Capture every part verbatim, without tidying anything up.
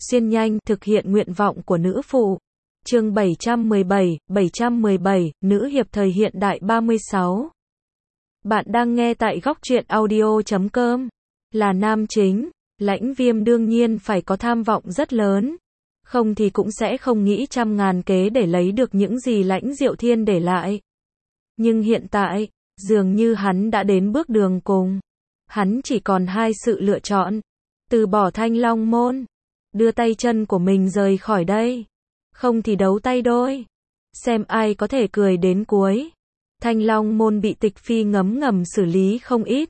xuyên nhanh, thực hiện nguyện vọng của nữ phụ. Chương bảy trăm mười bảy, bảy trăm mười bảy, nữ hiệp thời hiện đại ba mươi sáu. Bạn đang nghe tại góc truyện audio chấm com. Là nam chính, Lãnh Viêm đương nhiên phải có tham vọng rất lớn. Không thì cũng sẽ không nghĩ trăm ngàn kế để lấy được những gì Lãnh Diệu Thiên để lại. Nhưng hiện tại, dường như hắn đã đến bước đường cùng. Hắn chỉ còn hai sự lựa chọn. Từ bỏ Thanh Long Môn, đưa tay chân của mình rời khỏi đây. Không thì đấu tay đôi. Xem ai có thể cười đến cuối. Thanh Long Môn bị Tịch Phi ngấm ngầm xử lý không ít.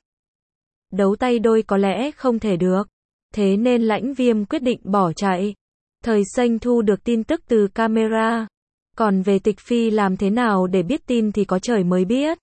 Đấu tay đôi có lẽ không thể được. Thế nên Lãnh Viêm quyết định bỏ chạy. Thời Xanh thu được tin tức từ camera. Còn về Tịch Phi làm thế nào để biết tin thì có trời mới biết.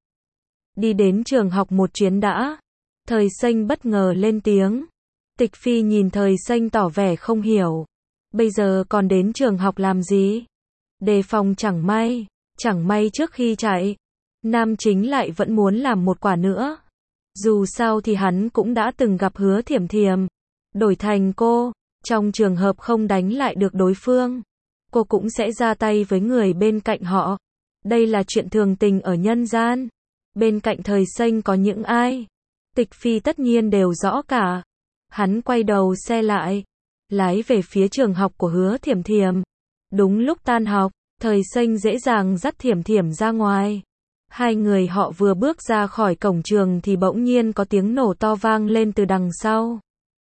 Đi đến trường học một chuyến đã. Thời Xanh bất ngờ lên tiếng. Tịch Phi nhìn Thời Xanh tỏ vẻ không hiểu. Bây giờ còn đến trường học làm gì? Đề phòng chẳng may. Chẳng may trước khi chạy, nam chính lại vẫn muốn làm một quả nữa. Dù sao thì hắn cũng đã từng gặp Hứa Thiểm Thiểm. Đổi thành cô, trong trường hợp không đánh lại được đối phương, cô cũng sẽ ra tay với người bên cạnh họ. Đây là chuyện thường tình ở nhân gian. Bên cạnh Thời Xanh có những ai? Tịch Phi tất nhiên đều rõ cả. Hắn quay đầu xe lại, lái về phía trường học của Hứa Thiểm Thiểm. Đúng lúc tan học, Thời Xanh dễ dàng dắt Thiểm Thiểm ra ngoài. Hai người họ vừa bước ra khỏi cổng trường thì bỗng nhiên có tiếng nổ to vang lên từ đằng sau.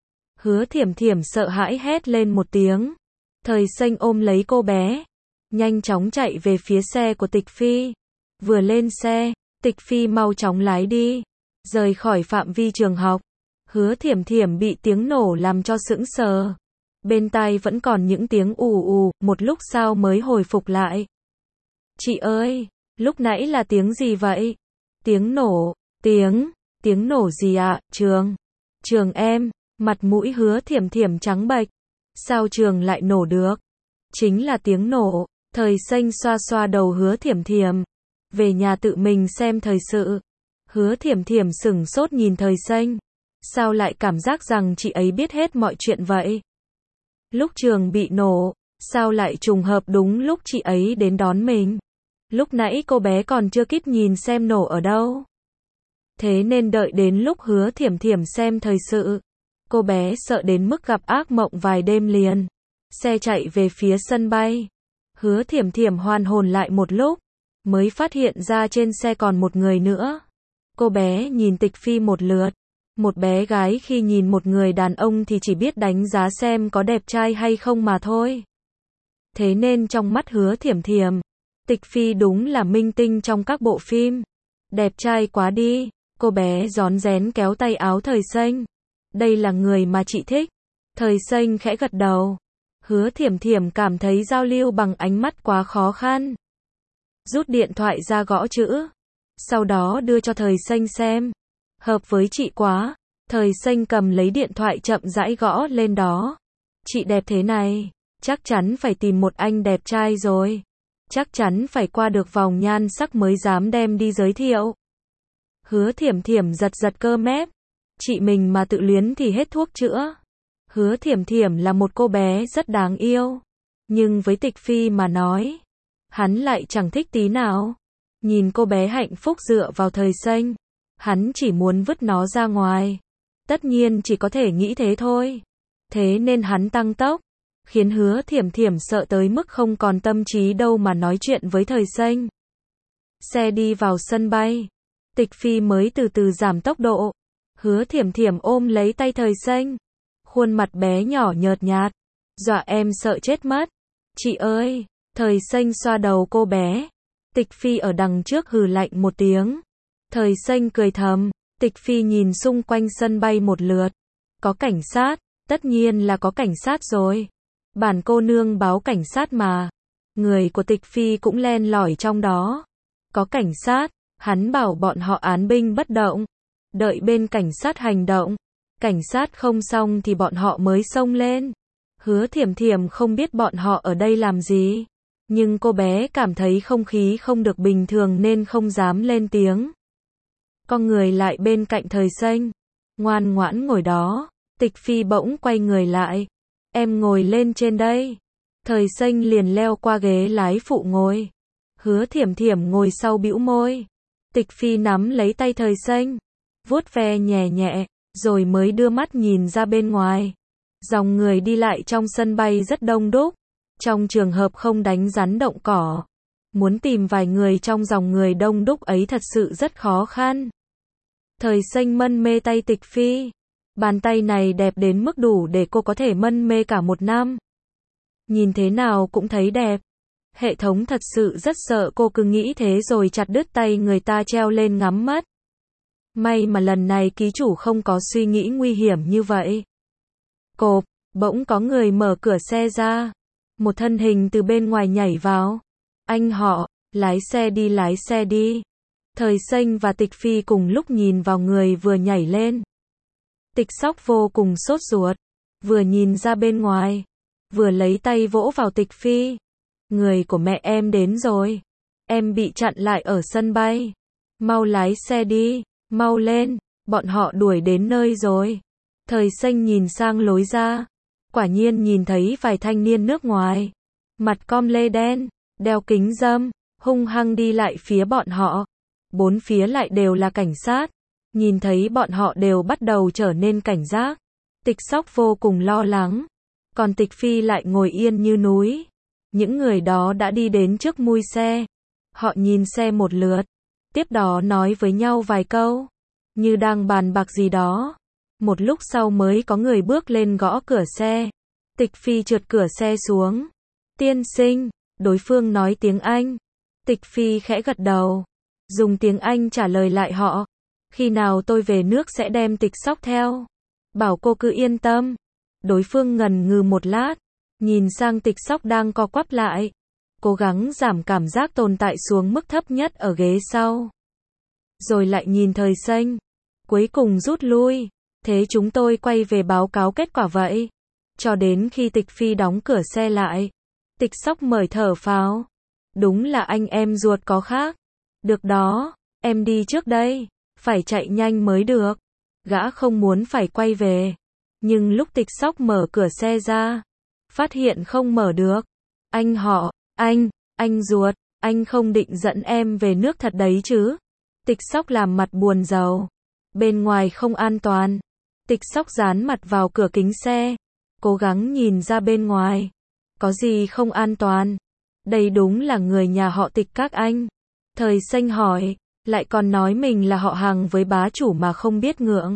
Hứa Thiểm Thiểm sợ hãi hét lên một tiếng. Thời Xanh ôm lấy cô bé, nhanh chóng chạy về phía xe của Tịch Phi. Vừa lên xe, Tịch Phi mau chóng lái đi, rời khỏi phạm vi trường học. Hứa Thiểm Thiểm bị tiếng nổ làm cho sững sờ. Bên tai vẫn còn những tiếng ù ù, một lúc sau mới hồi phục lại. Chị ơi, lúc nãy là tiếng gì vậy? Tiếng nổ, tiếng, tiếng nổ gì ạ? À? Trường, trường em, mặt mũi Hứa Thiểm Thiểm trắng bệch. Sao trường lại nổ được? Chính là tiếng nổ. Thời Xanh xoa xoa đầu Hứa Thiểm Thiểm. Về nhà tự mình xem thời sự. Hứa Thiểm Thiểm sửng sốt nhìn Thời Xanh. Sao lại cảm giác rằng chị ấy biết hết mọi chuyện vậy? Lúc trường bị nổ, sao lại trùng hợp đúng lúc chị ấy đến đón mình? Lúc nãy cô bé còn chưa kịp nhìn xem nổ ở đâu. Thế nên đợi đến lúc Hứa Thiểm Thiểm xem thời sự, cô bé sợ đến mức gặp ác mộng vài đêm liền. Xe chạy về phía sân bay. Hứa Thiểm Thiểm hoàn hồn lại một lúc, mới phát hiện ra trên xe còn một người nữa. Cô bé nhìn Tịch Phi một lượt. Một bé gái khi nhìn một người đàn ông thì chỉ biết đánh giá xem có đẹp trai hay không mà thôi. Thế nên trong mắt Hứa Thiểm Thiểm, Tịch Phi đúng là minh tinh trong các bộ phim. Đẹp trai quá đi. Cô bé rón rén kéo tay áo Thời Xanh. Đây là người mà chị thích. Thời Xanh khẽ gật đầu. Hứa Thiểm Thiểm cảm thấy giao lưu bằng ánh mắt quá khó khăn. Rút điện thoại ra gõ chữ. Sau đó đưa cho Thời Xanh xem. Hợp với chị quá. Thời Xanh cầm lấy điện thoại chậm rãi gõ lên đó. Chị đẹp thế này, chắc chắn phải tìm một anh đẹp trai rồi. Chắc chắn phải qua được vòng nhan sắc mới dám đem đi giới thiệu. Hứa Thiểm Thiểm giật giật cơ mép. Chị mình mà tự luyến thì hết thuốc chữa. Hứa Thiểm Thiểm là một cô bé rất đáng yêu. Nhưng với Tịch Phi mà nói, hắn lại chẳng thích tí nào. Nhìn cô bé hạnh phúc dựa vào Thời Xanh, hắn chỉ muốn vứt nó ra ngoài. Tất nhiên chỉ có thể nghĩ thế thôi. Thế nên hắn tăng tốc, khiến Hứa Thiểm Thiểm sợ tới mức không còn tâm trí đâu mà nói chuyện với Thời Xanh. Xe đi vào sân bay. Tịch Phi mới từ từ giảm tốc độ. Hứa Thiểm Thiểm ôm lấy tay Thời Xanh. Khuôn mặt bé nhỏ nhợt nhạt. Dọa em sợ chết mất. Chị ơi. Thời Xanh xoa đầu cô bé. Tịch Phi ở đằng trước hừ lạnh một tiếng. Thời Xanh cười thầm. Tịch Phi nhìn xung quanh sân bay một lượt. Có cảnh sát. Tất nhiên là có cảnh sát rồi. Bản cô nương báo cảnh sát mà. Người của Tịch Phi cũng len lỏi trong đó. Có cảnh sát. Hắn bảo bọn họ án binh bất động. Đợi bên cảnh sát hành động. Cảnh sát không xong thì bọn họ mới xông lên. Hứa Thiểm Thiểm không biết bọn họ ở đây làm gì. Nhưng cô bé cảm thấy không khí không được bình thường nên không dám lên tiếng. Con người lại bên cạnh Thời Xanh. Ngoan ngoãn ngồi đó. Tịch Phi bỗng quay người lại. em ngồi lên trên đây. Thời Xanh liền leo qua ghế lái phụ ngồi. Hứa Thiểm Thiểm ngồi sau bĩu môi. Tịch Phi nắm lấy tay Thời Xanh, vuốt ve nhẹ nhẹ, rồi mới đưa mắt nhìn ra bên ngoài. Dòng người đi lại trong sân bay rất đông đúc. Trong trường hợp không đánh rắn động cỏ, muốn tìm vài người trong dòng người đông đúc ấy thật sự rất khó khăn. Thời Xanh mân mê tay Tịch Phi. Bàn tay này đẹp đến mức đủ để cô có thể mân mê cả một năm. Nhìn thế nào cũng thấy đẹp. Hệ thống thật sự rất sợ cô cứ nghĩ thế rồi chặt đứt tay người ta treo lên ngắm mất. May mà lần này ký chủ không có suy nghĩ nguy hiểm như vậy. Cộp, bỗng có người mở cửa xe ra. Một thân hình từ bên ngoài nhảy vào. Anh họ, lái xe đi lái xe đi. Thời Xanh và Tịch Phi cùng lúc nhìn vào người vừa nhảy lên. Tịch Sóc vô cùng sốt ruột. Vừa nhìn ra bên ngoài, vừa lấy tay vỗ vào Tịch Phi. Người của mẹ em đến rồi. Em bị chặn lại ở sân bay. Mau lái xe đi, mau lên, bọn họ đuổi đến nơi rồi. Thời Xanh nhìn sang lối ra. Quả nhiên nhìn thấy vài thanh niên nước ngoài. Mặt com lê đen, đeo kính râm, hung hăng đi lại phía bọn họ. Bốn phía lại đều là cảnh sát. Nhìn thấy bọn họ đều bắt đầu trở nên cảnh giác. Tịch Sóc vô cùng lo lắng. Còn Tịch Phi lại ngồi yên như núi. Những người đó đã đi đến trước mui xe. Họ nhìn xe một lượt. Tiếp đó nói với nhau vài câu. Như đang bàn bạc gì đó. Một lúc sau mới có người bước lên gõ cửa xe. Tịch Phi trượt cửa xe xuống. Tiên sinh, đối phương nói tiếng Anh. Tịch Phi khẽ gật đầu. Dùng tiếng Anh trả lời lại họ. Khi nào tôi về nước sẽ đem Tịch Sóc theo. Bảo cô cứ yên tâm. Đối phương ngần ngừ một lát. Nhìn sang Tịch Sóc đang co quắp lại. Cố gắng giảm cảm giác tồn tại xuống mức thấp nhất ở ghế sau. Rồi lại nhìn Thời Xanh. Cuối cùng rút lui. Thế chúng tôi quay về báo cáo kết quả vậy. Cho đến khi Tịch Phi đóng cửa xe lại. Tịch Sóc mời thở phào. Đúng là anh em ruột có khác. Được đó, em đi trước đây. Phải chạy nhanh mới được. Gã không muốn phải quay về. Nhưng lúc Tịch Sóc mở cửa xe ra, phát hiện không mở được. Anh họ, anh, anh ruột, anh không định dẫn em về nước thật đấy chứ? Tịch Sóc làm mặt buồn rầu. Bên ngoài không an toàn. Tịch Sóc dán mặt vào cửa kính xe. Cố gắng nhìn ra bên ngoài. Có gì không an toàn? Đây đúng là người nhà họ Tịch các anh. Thời Xanh hỏi. Lại còn nói mình là họ hàng với bá chủ mà không biết ngượng.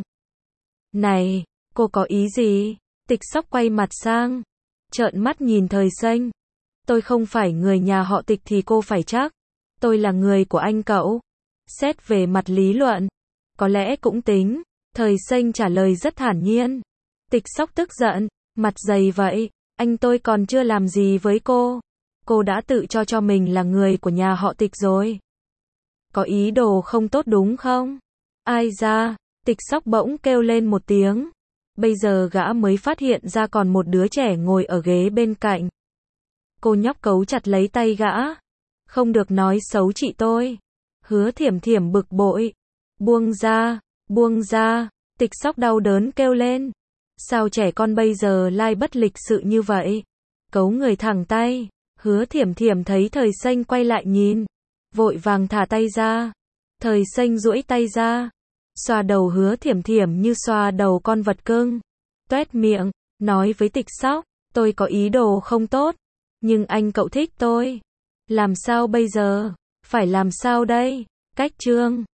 Này, cô có ý gì? Tịch Sóc quay mặt sang. Trợn mắt nhìn Thời Xanh. Tôi không phải người nhà họ Tịch thì cô phải chắc. Tôi là người của anh cậu. Xét về mặt lý luận, có lẽ cũng tính. Thời Xanh trả lời rất thản nhiên. Tịch Sóc tức giận. Mặt dày vậy, anh tôi còn chưa làm gì với cô. Cô đã tự cho cho mình là người của nhà họ Tịch rồi. Có ý đồ không tốt đúng không? Ai ra? Tịch Sóc bỗng kêu lên một tiếng. Bây giờ gã mới phát hiện ra còn một đứa trẻ ngồi ở ghế bên cạnh. Cô nhóc cấu chặt lấy tay gã. Không được nói xấu chị tôi. Hứa Thiểm Thiểm bực bội. Buông ra, buông ra. Tịch Sóc đau đớn kêu lên. Sao trẻ con bây giờ lai bất lịch sự như vậy? Cấu người thẳng tay. Hứa Thiểm Thiểm thấy Thời Xanh quay lại nhìn. Vội vàng thả tay ra. Thời Xanh duỗi tay ra. Xoa đầu Hứa Thiểm Thiểm như xoa đầu con vật cưng. Toét miệng, nói với Tịch Sóc. Tôi có ý đồ không tốt. Nhưng anh cậu thích tôi. Làm sao bây giờ? Phải làm sao đây? Cách chương